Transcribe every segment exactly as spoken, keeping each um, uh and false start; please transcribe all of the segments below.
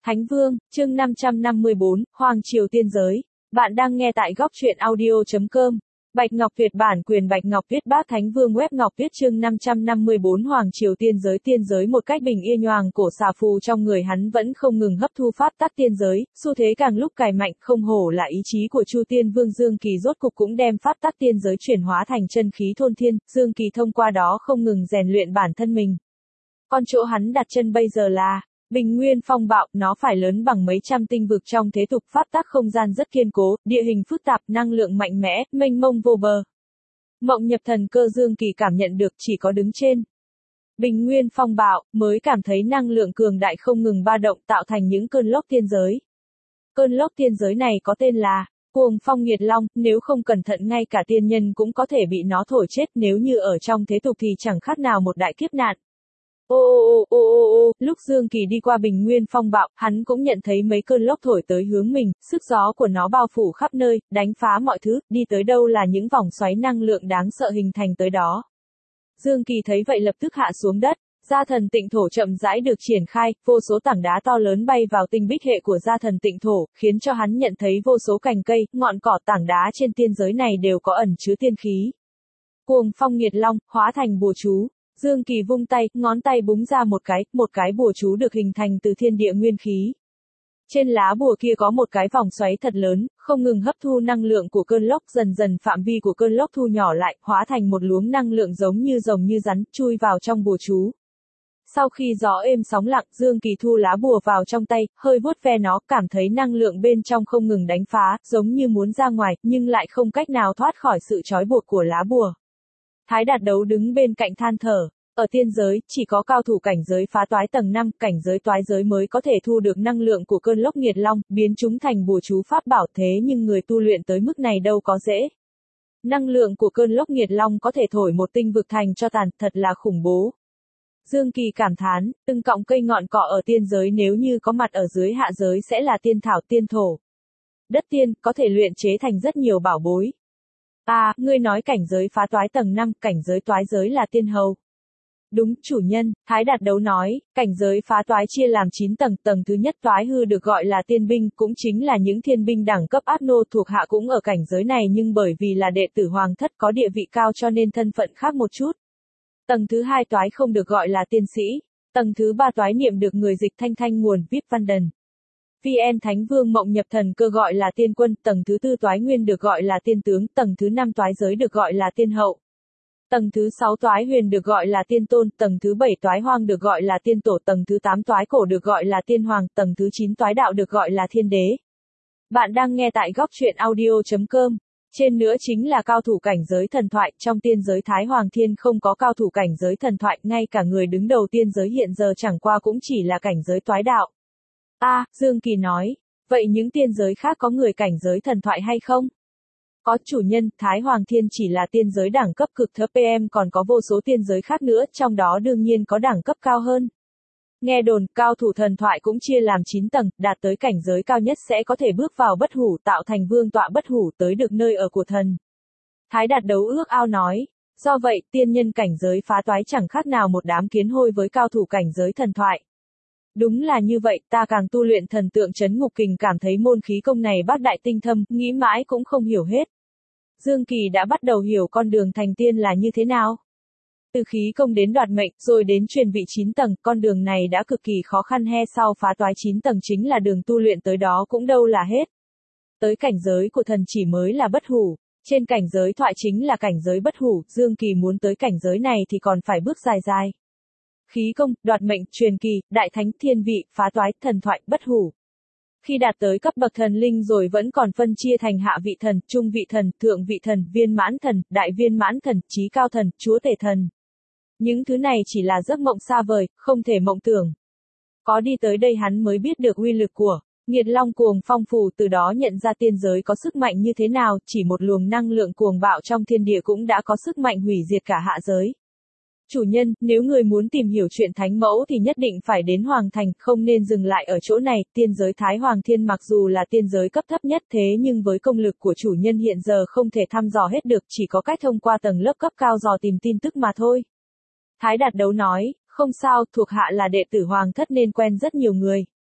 Thánh Vương, chương năm trăm năm mươi bốn, Hoàng Triều Tiên Giới. Bạn đang nghe tại góc truyện audio chấm com. Bạch Ngọc Tuyệt bản quyền Bạch Ngọc viết bác Thánh Vương web Ngọc viết chương năm trăm năm mươi bốn Hoàng Triều Tiên Giới tiên giới một cách bình yên nhoàng cổ xà phù trong người hắn vẫn không ngừng hấp thu pháp tắc tiên giới, xu thế càng lúc cày mạnh không hổ là ý chí của Chu Tiên Vương Dương Kỳ rốt cục cũng đem pháp tắc tiên giới chuyển hóa thành chân khí thôn thiên, Dương Kỳ thông qua đó không ngừng rèn luyện bản thân mình. Con chỗ hắn đặt chân bây giờ là Bình Nguyên Phong Bạo, nó phải lớn bằng mấy trăm tinh vực trong thế tục pháp tắc không gian rất kiên cố, địa hình phức tạp, năng lượng mạnh mẽ, mênh mông vô bờ. Mộng nhập thần cơ Dương Kỳ cảm nhận được chỉ có đứng trên Bình Nguyên Phong Bạo, mới cảm thấy năng lượng cường đại không ngừng ba động tạo thành những cơn lốc tiên giới. Cơn lốc tiên giới này có tên là Cuồng Phong Nghiệt Long, nếu không cẩn thận ngay cả tiên nhân cũng có thể bị nó thổi chết, nếu như ở trong thế tục thì chẳng khác nào một đại kiếp nạn. Ô ô ô ô ô ô, lúc Dương Kỳ đi qua Bình Nguyên Phong Bạo, hắn cũng nhận thấy mấy cơn lốc thổi tới hướng mình, sức gió của nó bao phủ khắp nơi, đánh phá mọi thứ, đi tới đâu là những vòng xoáy năng lượng đáng sợ hình thành tới đó. Dương Kỳ thấy vậy lập tức hạ xuống đất, Gia Thần Tịnh Thổ chậm rãi được triển khai, vô số tảng đá to lớn bay vào tinh bích hệ của Gia Thần Tịnh Thổ, khiến cho hắn nhận thấy vô số cành cây, ngọn cỏ tảng đá trên tiên giới này đều có ẩn chứa tiên khí. Cuồng Phong Nghiệt Long, hóa thành bùa chú. Dương Kỳ vung tay, ngón tay búng ra một cái, một cái bùa chú được hình thành từ thiên địa nguyên khí. Trên lá bùa kia có một cái vòng xoáy thật lớn, không ngừng hấp thu năng lượng của cơn lốc, dần dần phạm vi của cơn lốc thu nhỏ lại, hóa thành một luống năng lượng giống như rồng như rắn, chui vào trong bùa chú. Sau khi gió êm sóng lặng, Dương Kỳ thu lá bùa vào trong tay, hơi vuốt ve nó, cảm thấy năng lượng bên trong không ngừng đánh phá, giống như muốn ra ngoài, nhưng lại không cách nào thoát khỏi sự trói buộc của lá bùa. Thái Đạt Đấu đứng bên cạnh than thở, ở tiên giới, chỉ có cao thủ cảnh giới phá toái tầng năm, cảnh giới toái giới mới có thể thu được năng lượng của cơn lốc nghiệt long, biến chúng thành bùa chú pháp bảo, thế nhưng người tu luyện tới mức này đâu có dễ. Năng lượng của cơn lốc nghiệt long có thể thổi một tinh vực thành cho tàn, thật là khủng bố. Dương Kỳ cảm thán, từng cọng cây ngọn cỏ ở tiên giới nếu như có mặt ở dưới hạ giới sẽ là tiên thảo tiên thổ. Đất tiên, có thể luyện chế thành rất nhiều bảo bối. À, ngươi nói cảnh giới phá toái tầng năm, cảnh giới toái giới là tiên hầu. Đúng, chủ nhân, Thái Đạt Đấu nói, cảnh giới phá toái chia làm chín tầng, tầng thứ nhất toái hư được gọi là tiên binh, cũng chính là những thiên binh đẳng cấp ác nô thuộc hạ cũng ở cảnh giới này nhưng bởi vì là đệ tử hoàng thất có địa vị cao cho nên thân phận khác một chút. Tầng thứ hai toái không được gọi là tiên sĩ, tầng thứ ba toái niệm được người dịch thanh thanh nguồn vê i pê Văn Đần. vê en Thánh Vương Mộng Nhập Thần Cơ gọi là tiên quân, tầng thứ tư toái nguyên được gọi là tiên tướng, tầng thứ năm toái giới được gọi là tiên hậu. Tầng thứ sáu toái huyền được gọi là tiên tôn, tầng thứ bảy toái hoang được gọi là tiên tổ, tầng thứ tám toái cổ được gọi là tiên hoàng, tầng thứ chín toái đạo được gọi là thiên đế. Bạn đang nghe tại góc truyện audio chấm com. Trên nữa chính là cao thủ cảnh giới thần thoại, trong tiên giới Thái Hoàng Thiên không có cao thủ cảnh giới thần thoại, ngay cả người đứng đầu tiên giới hiện giờ chẳng qua cũng chỉ là cảnh giới toái đạo. A, à, Dương Kỳ nói, vậy những tiên giới khác có người cảnh giới thần thoại hay không? Có, chủ nhân, Thái Hoàng Thiên chỉ là tiên giới đẳng cấp cực thấp pê em, còn có vô số tiên giới khác nữa, trong đó đương nhiên có đẳng cấp cao hơn. Nghe đồn, cao thủ thần thoại cũng chia làm chín tầng, đạt tới cảnh giới cao nhất sẽ có thể bước vào bất hủ tạo thành vương tọa bất hủ tới được nơi ở của thần. Thái Đạt Đấu ước ao nói, do vậy, tiên nhân cảnh giới phá toái chẳng khác nào một đám kiến hôi với cao thủ cảnh giới thần thoại. Đúng là như vậy, ta càng tu luyện thần tượng trấn ngục kình cảm thấy môn khí công này bác đại tinh thâm, nghĩ mãi cũng không hiểu hết. Dương Kỳ đã bắt đầu hiểu con đường thành tiên là như thế nào. Từ khí công đến đoạt mệnh, rồi đến truyền vị chín tầng, con đường này đã cực kỳ khó khăn he sau phá toái chín tầng chính là đường tu luyện tới đó cũng đâu là hết. Tới cảnh giới của thần chỉ mới là bất hủ, trên cảnh giới thoại chính là cảnh giới bất hủ, Dương Kỳ muốn tới cảnh giới này thì còn phải bước dài dài. Khí công, đoạt mệnh, truyền kỳ, đại thánh, thiên vị, phá toái, thần thoại, bất hủ. Khi đạt tới cấp bậc thần linh rồi vẫn còn phân chia thành hạ vị thần, trung vị thần, thượng vị thần, viên mãn thần, đại viên mãn thần, chí cao thần, chúa tể thần. Những thứ này chỉ là giấc mộng xa vời, không thể mộng tưởng. Có đi tới đây hắn mới biết được uy lực của Nghiệt Long Cuồng Phong Phù, từ đó nhận ra tiên giới có sức mạnh như thế nào, chỉ một luồng năng lượng cuồng bạo trong thiên địa cũng đã có sức mạnh hủy diệt cả hạ giới. Chủ nhân, nếu người muốn tìm hiểu chuyện thánh mẫu thì nhất định phải đến Hoàng Thành, không nên dừng lại ở chỗ này, tiên giới Thái Hoàng Thiên mặc dù là tiên giới cấp thấp nhất thế nhưng với công lực của chủ nhân hiện giờ không thể thăm dò hết được, chỉ có cách thông qua tầng lớp cấp cao dò tìm tin tức mà thôi. Thái Đạt Đấu nói, không sao, thuộc hạ là đệ tử Hoàng thất nên quen rất nhiều người.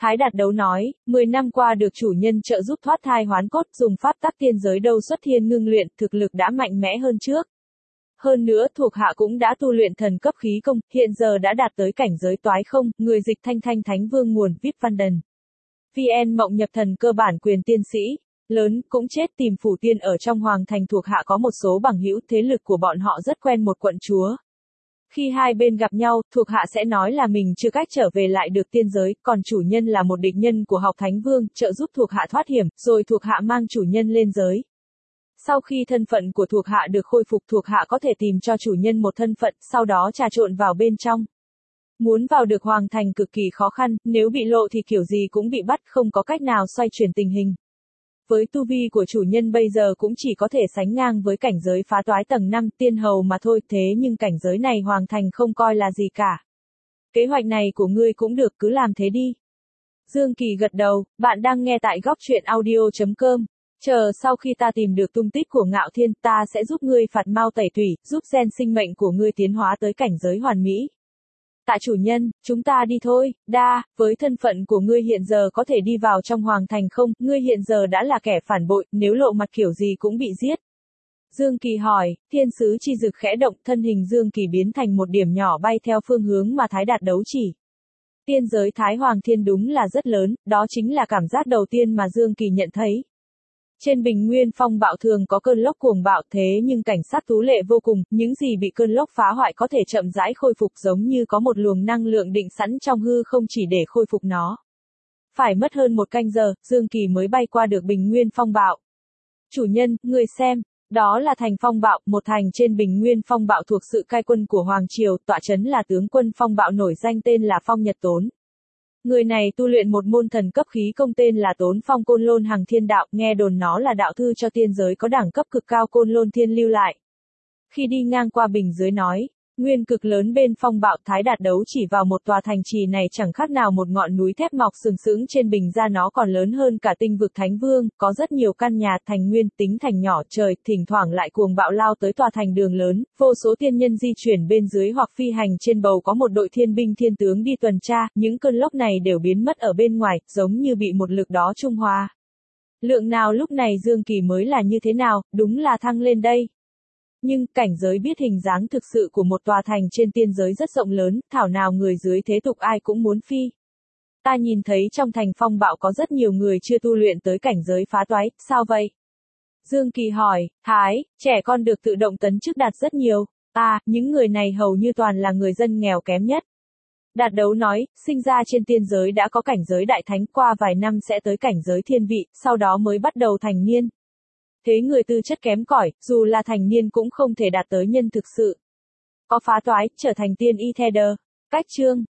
Thái Đạt Đấu nói, mười năm qua được chủ nhân trợ giúp thoát thai hoán cốt, dùng pháp tắc tiên giới đâu xuất thiên ngưng luyện, thực lực đã mạnh mẽ hơn trước. Hơn nữa thuộc hạ cũng đã tu luyện thần cấp khí công, hiện giờ đã đạt tới cảnh giới toái không, người dịch Thanh Thanh Thánh Vương nguồn vê i pê Văn Đần. vê en Mộng Nhập Thần cơ bản quyền tiên sĩ, lớn, cũng chết tìm phủ tiên ở trong hoàng thành thuộc hạ có một số bằng hữu, thế lực của bọn họ rất quen một quận chúa. Khi hai bên gặp nhau, thuộc hạ sẽ nói là mình chưa cách trở về lại được tiên giới, còn chủ nhân là một địch nhân của học Thánh Vương, trợ giúp thuộc hạ thoát hiểm, rồi thuộc hạ mang chủ nhân lên giới. Sau khi thân phận của thuộc hạ được khôi phục, thuộc hạ có thể tìm cho chủ nhân một thân phận, sau đó trà trộn vào bên trong. Muốn vào được hoàng thành cực kỳ khó khăn, nếu bị lộ thì kiểu gì cũng bị bắt, không có cách nào xoay chuyển tình hình. Với tu vi của chủ nhân bây giờ cũng chỉ có thể sánh ngang với cảnh giới phá toái tầng năm tiên hầu mà thôi, thế nhưng cảnh giới này hoàng thành không coi là gì cả. Kế hoạch này của ngươi cũng được, cứ làm thế đi. Dương Kỳ gật đầu, bạn đang nghe tại góc truyện audio chấm com. Chờ sau khi ta tìm được tung tích của Ngạo Thiên, ta sẽ giúp ngươi phạt mao tẩy tủy, giúp gen sinh mệnh của ngươi tiến hóa tới cảnh giới hoàn mỹ. Tạ chủ nhân, chúng ta đi thôi, đa, với thân phận của ngươi hiện giờ có thể đi vào trong hoàng thành không, ngươi hiện giờ đã là kẻ phản bội, nếu lộ mặt kiểu gì cũng bị giết. Dương Kỳ hỏi, thiên sứ chi dực khẽ động, thân hình Dương Kỳ biến thành một điểm nhỏ bay theo phương hướng mà Thái Đạt Đấu chỉ. Tiên giới Thái Hoàng Thiên đúng là rất lớn, đó chính là cảm giác đầu tiên mà Dương Kỳ nhận thấy. Trên bình nguyên phong bạo thường có cơn lốc cuồng bạo, thế nhưng cảnh sát tú lệ vô cùng, những gì bị cơn lốc phá hoại có thể chậm rãi khôi phục, giống như có một luồng năng lượng định sẵn trong hư không chỉ để khôi phục nó. Phải mất hơn một canh giờ, Dương Kỳ mới bay qua được bình nguyên phong bạo. Chủ nhân, người xem, đó là thành phong bạo, một thành trên bình nguyên phong bạo thuộc sự cai quân của Hoàng Triều, tọa trấn là tướng quân phong bạo nổi danh tên là Phong Nhật Tốn. Người này tu luyện một môn thần cấp khí công tên là Tốn Phong Côn Lôn Hằng Thiên Đạo, nghe đồn nó là đạo thư cho tiên giới có đẳng cấp cực cao Côn Lôn Thiên lưu lại. Khi đi ngang qua bình dưới nói, nguyên cực lớn bên phong bạo, Thái Đạt Đấu chỉ vào một tòa thành trì này chẳng khác nào một ngọn núi thép mọc sừng sững trên bình ra, nó còn lớn hơn cả tinh vực Thánh Vương, có rất nhiều căn nhà, thành nguyên, tính thành nhỏ trời, thỉnh thoảng lại cuồng bạo lao tới tòa thành đường lớn, vô số tiên nhân di chuyển bên dưới hoặc phi hành trên bầu, có một đội thiên binh thiên tướng đi tuần tra, những cơn lốc này đều biến mất ở bên ngoài, giống như bị một lực đó trung hòa. Lượng nào lúc này Dương Kỳ mới là như thế nào, đúng là thăng lên đây. Nhưng, cảnh giới biết hình dáng thực sự của một tòa thành trên tiên giới rất rộng lớn, thảo nào người dưới thế tục ai cũng muốn phi. Ta nhìn thấy trong thành phong bạo có rất nhiều người chưa tu luyện tới cảnh giới phá toái, sao vậy? Dương Kỳ hỏi, Thái, trẻ con được tự động tấn chức đạt rất nhiều, à, những người này hầu như toàn là người dân nghèo kém nhất. Đạt Đấu nói, sinh ra trên tiên giới đã có cảnh giới đại thánh, qua vài năm sẽ tới cảnh giới thiên vị, sau đó mới bắt đầu thành niên. Thế người tư chất kém cỏi, dù là thành niên cũng không thể đạt tới nhân thực sự. Có phá toái, trở thành tiên y theo đờ. Cách chương